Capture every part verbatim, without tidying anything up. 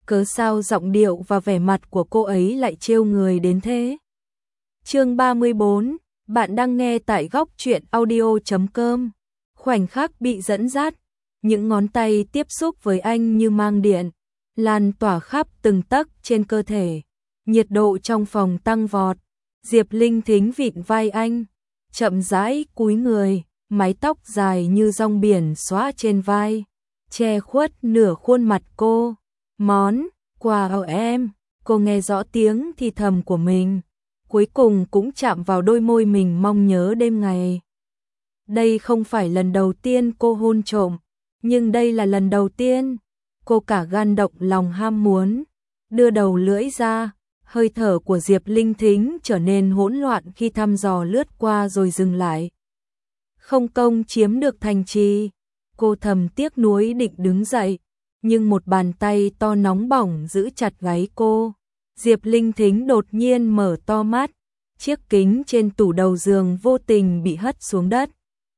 cớ sao giọng điệu và vẻ mặt của cô ấy lại trêu người đến thế. Chương ba mươi bốn, bạn đang nghe tại góc truyện audio chấm com. Khoảnh khắc bị dẫn dắt, những ngón tay tiếp xúc với anh như mang điện, lan tỏa khắp từng tấc trên cơ thể. Nhiệt độ trong phòng tăng vọt, Diệp Linh Thính vịn vai anh, chậm rãi cúi người, mái tóc dài như rong biển xõa trên vai, che khuất nửa khuôn mặt cô. Món quà ở em, cô nghe rõ tiếng thì thầm của mình, cuối cùng cũng chạm vào đôi môi mình mong nhớ đêm ngày. Đây không phải lần đầu tiên cô hôn trộm, nhưng đây là lần đầu tiên cô cả gan động lòng ham muốn, đưa đầu lưỡi ra. Hơi thở của Diệp Linh Thính trở nên hỗn loạn khi thăm dò lướt qua rồi dừng lại. Không công chiếm được thành trì, cô thầm tiếc nuối định đứng dậy, nhưng một bàn tay to nóng bỏng giữ chặt gáy cô. Diệp Linh Thính đột nhiên mở to mắt, chiếc kính trên tủ đầu giường vô tình bị hất xuống đất.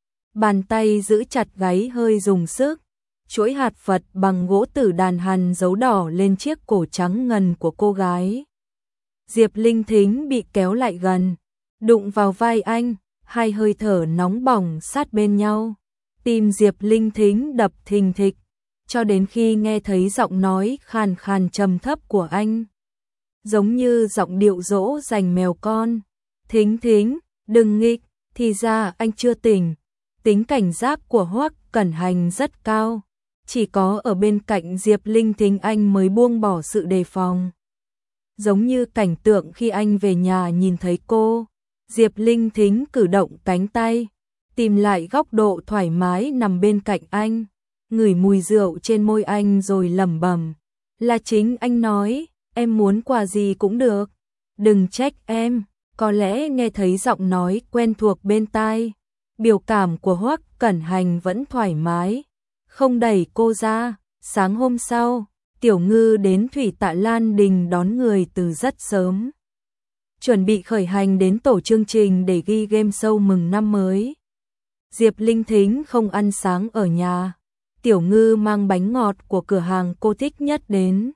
Bàn tay giữ chặt gáy hơi dùng sức, chuỗi hạt Phật bằng gỗ tử đàn hàn dấu đỏ lên chiếc cổ trắng ngần của cô gái. Diệp Linh Thính bị kéo lại gần, đụng vào vai anh, hai hơi thở nóng bỏng sát bên nhau. Tim Diệp Linh Thính đập thình thịch, cho đến khi nghe thấy giọng nói khàn khàn trầm thấp của anh. Giống như giọng điệu dỗ dành mèo con. Thính Thính, đừng nghịch, thì ra anh chưa tỉnh. Tính cảnh giác của Hoắc Cẩn Hành rất cao, chỉ có ở bên cạnh Diệp Linh Thính anh mới buông bỏ sự đề phòng. Giống như cảnh tượng khi anh về nhà nhìn thấy cô, Diệp Linh Thính cử động cánh tay, tìm lại góc độ thoải mái nằm bên cạnh anh, ngửi mùi rượu trên môi anh rồi lẩm bẩm, là chính anh nói, em muốn quà gì cũng được, đừng trách em. Có lẽ nghe thấy giọng nói quen thuộc bên tai, biểu cảm của Hoắc Cẩn Hành vẫn thoải mái, không đẩy cô ra. Sáng hôm sau, Tiểu Ngư đến Thủy Tạ Lan Đình đón người từ rất sớm, chuẩn bị khởi hành đến tổ chương trình để ghi game show mừng năm mới. Diệp Linh Thính không ăn sáng ở nhà, Tiểu Ngư mang bánh ngọt của cửa hàng cô thích nhất đến.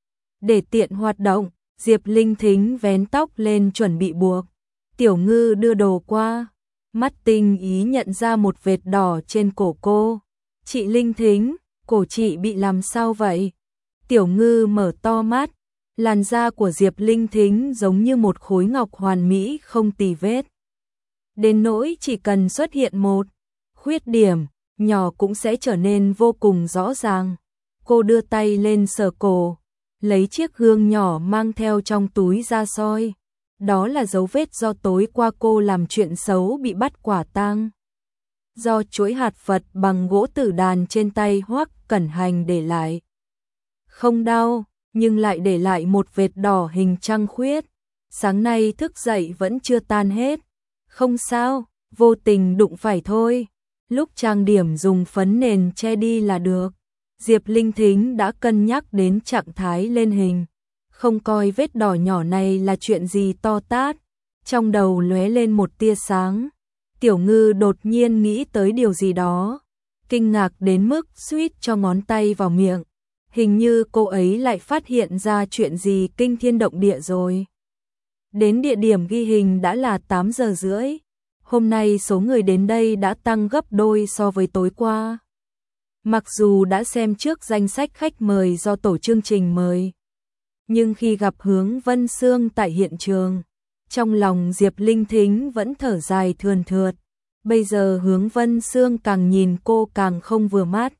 Để tiện hoạt động, Diệp Linh Thính vén tóc lên chuẩn bị buộc. Tiểu Ngư đưa đồ qua, mắt tinh ý nhận ra một vệt đỏ trên cổ cô. Chị Linh Thính, cổ chị bị làm sao vậy? Tiểu Ngư mở to mắt, làn da của Diệp Linh Thính giống như một khối ngọc hoàn mỹ không tì vết. Đến nỗi chỉ cần xuất hiện một khuyết điểm nhỏ cũng sẽ trở nên vô cùng rõ ràng. Cô đưa tay lên sờ cổ, lấy chiếc gương nhỏ mang theo trong túi ra soi. Đó là dấu vết do tối qua cô làm chuyện xấu bị bắt quả tang. Do chuỗi hạt Phật bằng gỗ tử đàn trên tay Hoắc Cẩn Hành để lại. Không đau, nhưng lại để lại một vệt đỏ hình trăng khuyết. Sáng nay thức dậy vẫn chưa tan hết. Không sao, vô tình đụng phải thôi. Lúc trang điểm dùng phấn nền che đi là được. Diệp Linh Thính đã cân nhắc đến trạng thái lên hình, không coi vết đỏ nhỏ này là chuyện gì to tát. Trong đầu lóe lên một tia sáng, Tiểu Ngư đột nhiên nghĩ tới điều gì đó, kinh ngạc đến mức suýt cho ngón tay vào miệng. Hình như cô ấy lại phát hiện ra chuyện gì kinh thiên động địa rồi. Đến địa điểm ghi hình đã là tám giờ rưỡi. Hôm nay số người đến đây đã tăng gấp đôi so với tối qua. Mặc dù đã xem trước danh sách khách mời do tổ chương trình mời, nhưng khi gặp Hướng Vân Sương tại hiện trường, trong lòng Diệp Linh Thính vẫn thở dài thườn thượt. Bây giờ Hướng Vân Sương càng nhìn cô càng không vừa mắt.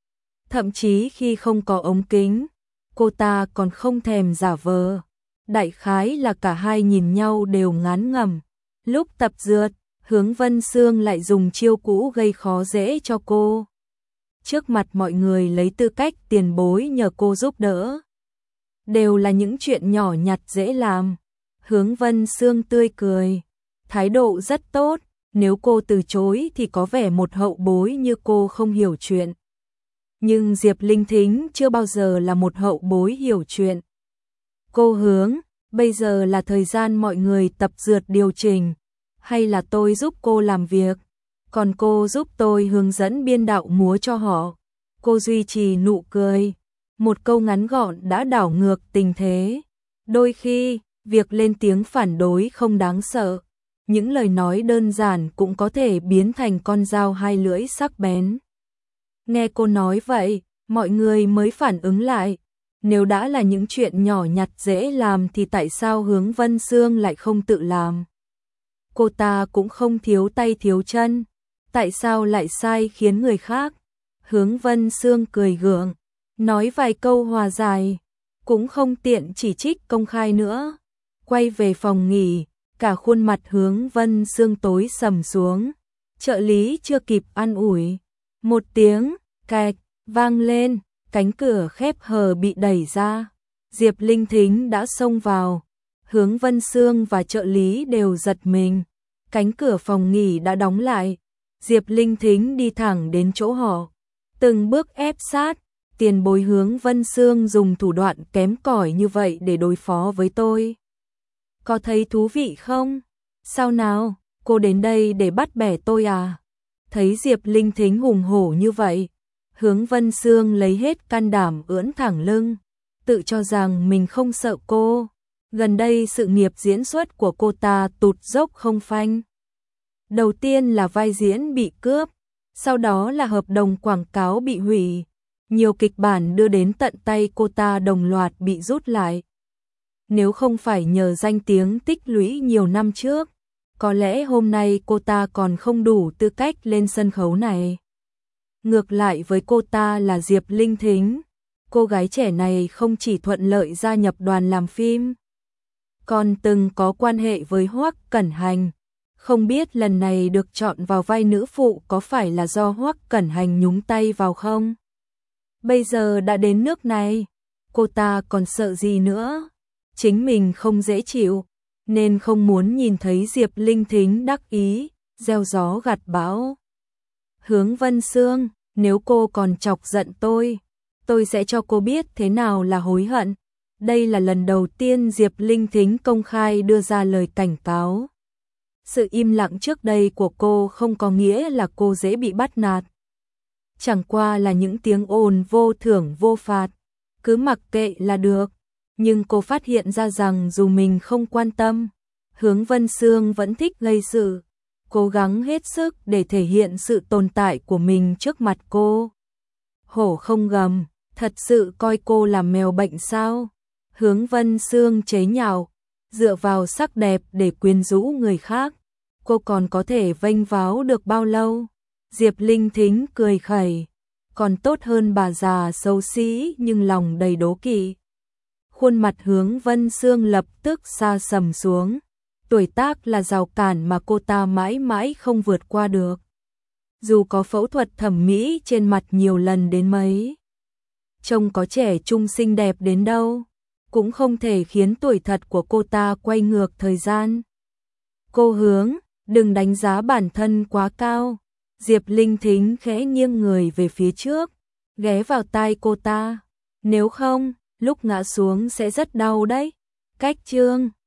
Thậm chí khi không có ống kính, cô ta còn không thèm giả vờ. Đại khái là cả hai nhìn nhau đều ngán ngẩm. Lúc tập dượt, Hướng Vân Sương lại dùng chiêu cũ gây khó dễ cho cô. Trước mặt mọi người lấy tư cách tiền bối nhờ cô giúp đỡ. Đều là những chuyện nhỏ nhặt dễ làm. Hướng Vân Sương tươi cười, thái độ rất tốt, nếu cô từ chối thì có vẻ một hậu bối như cô không hiểu chuyện. Nhưng Diệp Linh Thính chưa bao giờ là một hậu bối hiểu chuyện. Cô Hướng, bây giờ là thời gian mọi người tập dượt điều chỉnh, hay là tôi giúp cô làm việc, còn cô giúp tôi hướng dẫn biên đạo múa cho họ. Cô duy trì nụ cười, Một câu ngắn gọn đã đảo ngược tình thế. Đôi khi, việc lên tiếng phản đối không đáng sợ. Những lời nói đơn giản cũng có thể biến thành con dao hai lưỡi sắc bén. Nghe cô nói vậy, mọi người mới phản ứng lại. Nếu đã là những chuyện nhỏ nhặt dễ làm thì tại sao Hướng Vân Sương lại không tự làm? Cô ta cũng không thiếu tay thiếu chân. Tại sao lại sai khiến người khác? Hướng Vân Sương cười gượng, nói vài câu hòa giải, cũng không tiện chỉ trích công khai nữa. Quay về phòng nghỉ, cả khuôn mặt Hướng Vân Sương tối sầm xuống. Trợ lý chưa kịp an ủi, một tiếng cạch vang lên, cánh cửa khép hờ bị đẩy ra. Diệp Linh Thính đã xông vào. Hướng Vân Sương và trợ lý đều giật mình. Cánh cửa phòng nghỉ đã đóng lại. Diệp Linh Thính đi thẳng đến chỗ họ, từng bước ép sát. Tiền bối Hướng Vân Sương dùng thủ đoạn kém cỏi như vậy để đối phó với tôi. Có thấy thú vị không? Sao nào, cô đến đây để bắt bẻ tôi à? Thấy Diệp Linh Thính hùng hổ như vậy, Hướng Vân Sương lấy hết can đảm ưỡn thẳng lưng, tự cho rằng mình không sợ cô. Gần đây sự nghiệp diễn xuất của cô ta tụt dốc không phanh. Đầu tiên là vai diễn bị cướp, sau đó là hợp đồng quảng cáo bị hủy. Nhiều kịch bản đưa đến tận tay cô ta đồng loạt bị rút lại. Nếu không phải nhờ danh tiếng tích lũy nhiều năm trước, có lẽ hôm nay cô ta còn không đủ tư cách lên sân khấu này. Ngược lại với cô ta là Diệp Linh Thính, cô gái trẻ này không chỉ thuận lợi gia nhập đoàn làm phim, còn từng có quan hệ với Hoắc Cẩn Hành. Không biết lần này được chọn vào vai nữ phụ có phải là do Hoắc Cẩn Hành nhúng tay vào không? Bây giờ đã đến nước này, cô ta còn sợ gì nữa? Chính mình không dễ chịu, nên không muốn nhìn thấy Diệp Linh Thính đắc ý, gieo gió gặt bão. Hướng Vân Sương, nếu cô còn chọc giận tôi, tôi sẽ cho cô biết thế nào là hối hận. Đây là lần đầu tiên Diệp Linh Thính công khai đưa ra lời cảnh cáo. Sự im lặng trước đây của cô không có nghĩa là cô dễ bị bắt nạt. Chẳng qua là những tiếng ồn vô thưởng vô phạt, cứ mặc kệ là được. Nhưng cô phát hiện ra rằng dù mình không quan tâm, Hướng Vân Sương vẫn thích gây sự, cố gắng hết sức để thể hiện sự tồn tại của mình trước mặt cô. Hổ không gầm, thật sự coi cô là mèo bệnh sao? Hướng Vân Sương chế nhạo, dựa vào sắc đẹp để quyến rũ người khác, cô còn có thể vênh váo được bao lâu? Diệp Linh Thính cười khẩy, còn tốt hơn bà già xấu xí nhưng lòng đầy đố kỵ. Khuôn mặt Hướng Vân Sương lập tức sa sầm xuống. Tuổi tác là rào cản mà cô ta mãi mãi không vượt qua được. Dù có phẫu thuật thẩm mỹ trên mặt nhiều lần đến mấy, trông có trẻ trung xinh đẹp đến đâu, cũng không thể khiến tuổi thật của cô ta quay ngược thời gian. Cô Hướng, đừng đánh giá bản thân quá cao. Diệp Linh Thính khẽ nghiêng người về phía trước, ghé vào tai cô ta. Nếu không, lúc ngã xuống sẽ rất đau đấy. Cách chương